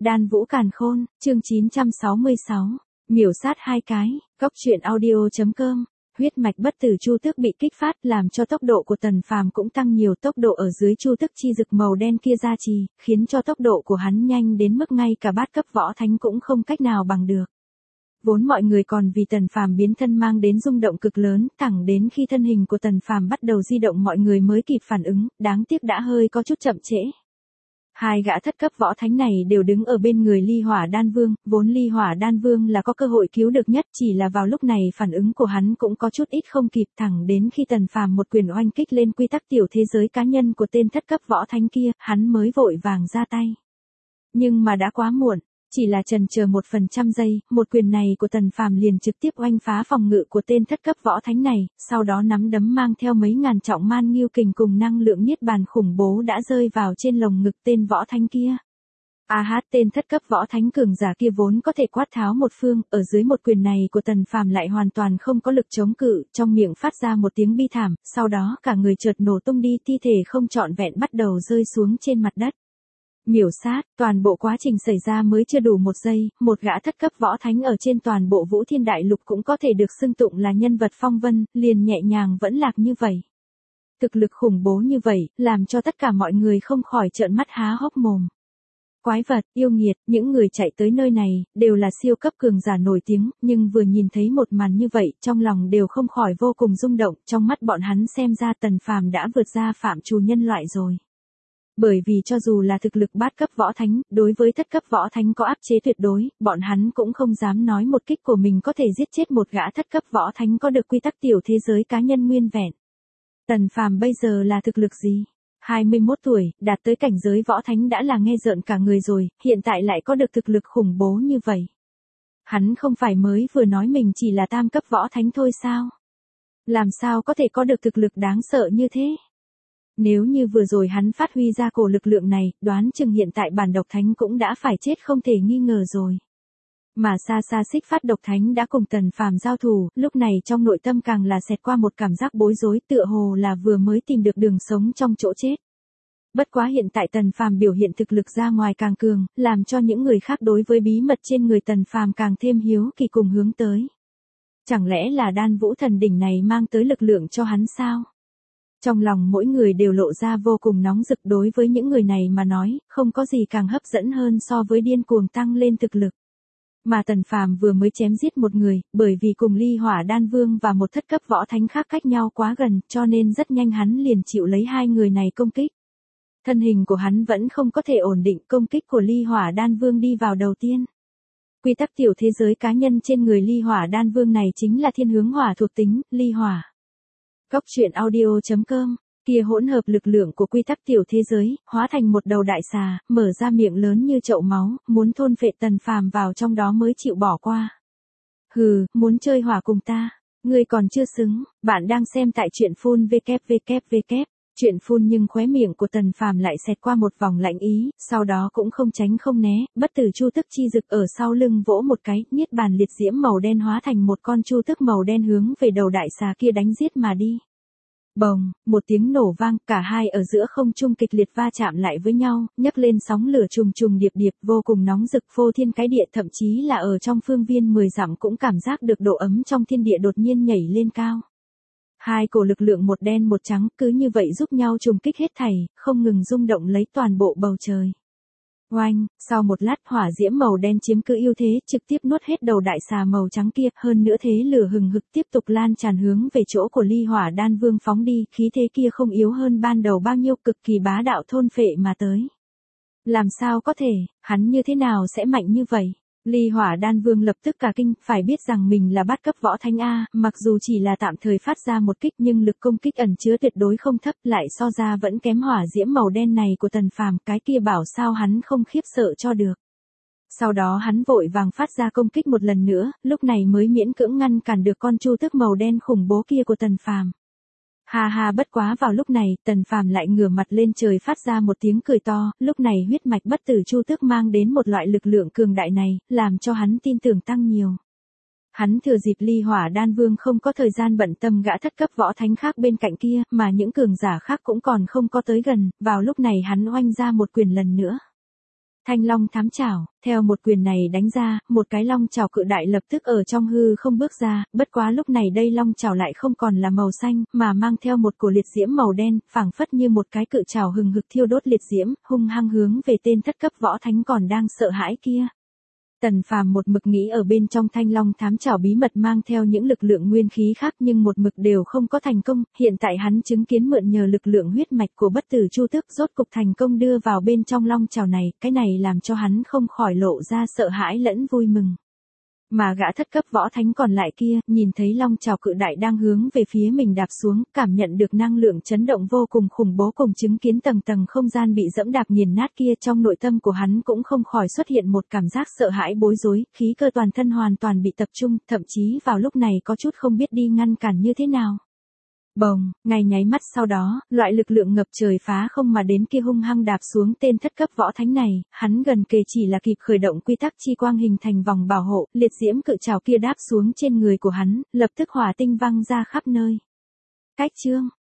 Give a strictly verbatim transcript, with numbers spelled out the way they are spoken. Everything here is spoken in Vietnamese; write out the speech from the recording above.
Đan Vũ Càn Khôn, chương chín trăm sáu mươi sáu, miểu sát hai cái, góc truyện audio.com. Huyết mạch bất tử chu tước bị kích phát làm cho tốc độ của Tần Phàm cũng tăng nhiều, tốc độ ở dưới chu tước chi dực màu đen kia gia trì, khiến cho tốc độ của hắn nhanh đến mức ngay cả bát cấp võ thánh cũng không cách nào bằng được. Vốn mọi người còn vì Tần Phàm biến thân mang đến rung động cực lớn, thẳng đến khi thân hình của Tần Phàm bắt đầu di động mọi người mới kịp phản ứng, đáng tiếc đã hơi có chút chậm trễ. Hai gã thất cấp võ thánh này đều đứng ở bên người Ly Hỏa Đan Vương, vốn Ly Hỏa Đan Vương là có cơ hội cứu được nhất, chỉ là vào lúc này phản ứng của hắn cũng có chút ít không kịp, thẳng đến khi Tần Phàm một quyền oanh kích lên quy tắc tiểu thế giới cá nhân của tên thất cấp võ thánh kia, hắn mới vội vàng ra tay. Nhưng mà đã quá muộn, chỉ là chần chờ một phần trăm giây, một quyền này của Tần Phàm liền trực tiếp oanh phá phòng ngự của tên thất cấp võ thánh này, sau đó nắm đấm mang theo mấy ngàn trọng man nghiêu kình cùng năng lượng niết bàn khủng bố đã rơi vào trên lồng ngực tên võ thánh kia. A hát, tên thất cấp võ thánh cường giả kia vốn có thể quát tháo một phương, ở dưới một quyền này của Tần Phàm lại hoàn toàn không có lực chống cự, trong miệng phát ra một tiếng bi thảm, sau đó cả người chợt nổ tung đi, thi thể không trọn vẹn bắt đầu rơi xuống trên mặt đất. Miểu sát, toàn bộ quá trình xảy ra mới chưa đủ một giây, một gã thất cấp võ thánh ở trên toàn bộ Vũ Thiên Đại Lục cũng có thể được xưng tụng là nhân vật phong vân, liền nhẹ nhàng vẫn lạc như vậy. Thực lực khủng bố như vậy, làm cho tất cả mọi người không khỏi trợn mắt há hốc mồm. Quái vật, yêu nghiệt, những người chạy tới nơi này, đều là siêu cấp cường giả nổi tiếng, nhưng vừa nhìn thấy một màn như vậy, trong lòng đều không khỏi vô cùng rung động, trong mắt bọn hắn xem ra Tần Phàm đã vượt ra phạm trù nhân loại rồi. Bởi vì cho dù là thực lực bát cấp võ thánh, đối với thất cấp võ thánh có áp chế tuyệt đối, bọn hắn cũng không dám nói một kích của mình có thể giết chết một gã thất cấp võ thánh có được quy tắc tiểu thế giới cá nhân nguyên vẹn. Tần Phàm bây giờ là thực lực gì? hai mươi mốt tuổi, đạt tới cảnh giới võ thánh đã là nghe rợn cả người rồi, hiện tại lại có được thực lực khủng bố như vậy. Hắn không phải mới vừa nói mình chỉ là tam cấp võ thánh thôi sao? Làm sao có thể có được thực lực đáng sợ như thế? Nếu như vừa rồi hắn phát huy ra cổ lực lượng này, đoán chừng hiện tại bản độc thánh cũng đã phải chết không thể nghi ngờ rồi. Mà xa xa Xích Phát độc thánh đã cùng Tần Phàm giao thủ, lúc này trong nội tâm càng là xẹt qua một cảm giác bối rối, tựa hồ là vừa mới tìm được đường sống trong chỗ chết. Bất quá hiện tại Tần Phàm biểu hiện thực lực ra ngoài càng cường, làm cho những người khác đối với bí mật trên người Tần Phàm càng thêm hiếu kỳ cùng hướng tới. Chẳng lẽ là Đan Vũ Thần Đỉnh này mang tới lực lượng cho hắn sao? Trong lòng mỗi người đều lộ ra vô cùng nóng rực, đối với những người này mà nói, không có gì càng hấp dẫn hơn so với điên cuồng tăng lên thực lực. Mà Tần Phàm vừa mới chém giết một người, bởi vì cùng Ly Hỏa Đan Vương và một thất cấp võ thánh khác cách nhau quá gần, cho nên rất nhanh hắn liền chịu lấy hai người này công kích. Thân hình của hắn vẫn không có thể ổn định, công kích của Ly Hỏa Đan Vương đi vào đầu tiên. Quy tắc tiểu thế giới cá nhân trên người Ly Hỏa Đan Vương này chính là thiên hướng hỏa thuộc tính, ly hỏa. Góc truyện audio.com, kia hỗn hợp lực lượng của quy tắc tiểu thế giới, hóa thành một đầu đại xà, mở ra miệng lớn như chậu máu, muốn thôn phệ Tần Phàm vào trong đó mới chịu bỏ qua. Hừ, muốn chơi hỏa cùng ta, ngươi còn chưa xứng, bạn đang xem tại truyện phun www. Chuyện phun nhưng khóe miệng của Tần Phàm lại xẹt qua một vòng lạnh ý, sau đó cũng không tránh không né, bất tử chu tức chi dực ở sau lưng vỗ một cái, niết bàn liệt diễm màu đen hóa thành một con chu tức màu đen hướng về đầu đại xà kia đánh giết mà đi. Bồng, một tiếng nổ vang, cả hai ở giữa không trung kịch liệt va chạm lại với nhau, nhấc lên sóng lửa trùng trùng điệp điệp vô cùng nóng rực phô thiên cái địa, thậm chí là ở trong phương viên mười dặm cũng cảm giác được độ ấm trong thiên địa đột nhiên nhảy lên cao. Hai cổ lực lượng một đen một trắng cứ như vậy giúp nhau trùng kích hết thảy, không ngừng rung động lấy toàn bộ bầu trời. Oanh, sau một lát hỏa diễm màu đen chiếm cứ ưu thế, trực tiếp nuốt hết đầu đại xà màu trắng kia, hơn nữa thế lửa hừng hực tiếp tục lan tràn hướng về chỗ của Ly Hỏa Đan Vương phóng đi, khí thế kia không yếu hơn ban đầu bao nhiêu, cực kỳ bá đạo thôn phệ mà tới. Làm sao có thể, hắn như thế nào sẽ mạnh như vậy? Ly Hỏa Đan Vương lập tức cả kinh, phải biết rằng mình là bát cấp võ thánh A, mặc dù chỉ là tạm thời phát ra một kích nhưng lực công kích ẩn chứa tuyệt đối không thấp, lại so ra vẫn kém hỏa diễm màu đen này của Tần Phàm, cái kia bảo sao hắn không khiếp sợ cho được. Sau đó hắn vội vàng phát ra công kích một lần nữa, lúc này mới miễn cưỡng ngăn cản được con chu tước màu đen khủng bố kia của Tần Phàm. Ha ha, bất quá vào lúc này, Tần Phàm lại ngửa mặt lên trời phát ra một tiếng cười to, lúc này huyết mạch bất tử chu tước mang đến một loại lực lượng cường đại này, làm cho hắn tin tưởng tăng nhiều. Hắn thừa dịp Ly Hỏa Đan Vương không có thời gian bận tâm gã thất cấp võ thánh khác bên cạnh kia, mà những cường giả khác cũng còn không có tới gần, vào lúc này hắn oanh ra một quyền lần nữa. Thanh long thám chảo, theo một quyền này đánh ra, một cái long chảo cự đại lập tức ở trong hư không bước ra, bất quá lúc này đây long chảo lại không còn là màu xanh, mà mang theo một cổ liệt diễm màu đen, phảng phất như một cái cự chảo hừng hực thiêu đốt liệt diễm, hung hăng hướng về tên thất cấp võ thánh còn đang sợ hãi kia. Tần Phàm một mực nghĩ ở bên trong thanh long thám chảo bí mật mang theo những lực lượng nguyên khí khác nhưng một mực đều không có thành công, hiện tại hắn chứng kiến mượn nhờ lực lượng huyết mạch của bất tử chu tước rốt cục thành công đưa vào bên trong long chảo này, cái này làm cho hắn không khỏi lộ ra sợ hãi lẫn vui mừng. Mà gã thất cấp võ thánh còn lại kia, nhìn thấy long chảo cự đại đang hướng về phía mình đạp xuống, cảm nhận được năng lượng chấn động vô cùng khủng bố cùng chứng kiến tầng tầng không gian bị dẫm đạp nghiền nát kia, trong nội tâm của hắn cũng không khỏi xuất hiện một cảm giác sợ hãi bối rối, khí cơ toàn thân hoàn toàn bị tập trung, thậm chí vào lúc này có chút không biết đi ngăn cản như thế nào. Bồng, ngay nháy mắt sau đó, loại lực lượng ngập trời phá không mà đến kia hung hăng đạp xuống tên thất cấp võ thánh này, hắn gần kề chỉ là kịp khởi động quy tắc chi quang hình thành vòng bảo hộ, liệt diễm cự trảo kia đáp xuống trên người của hắn, lập tức hỏa tinh văng ra khắp nơi. Cách chương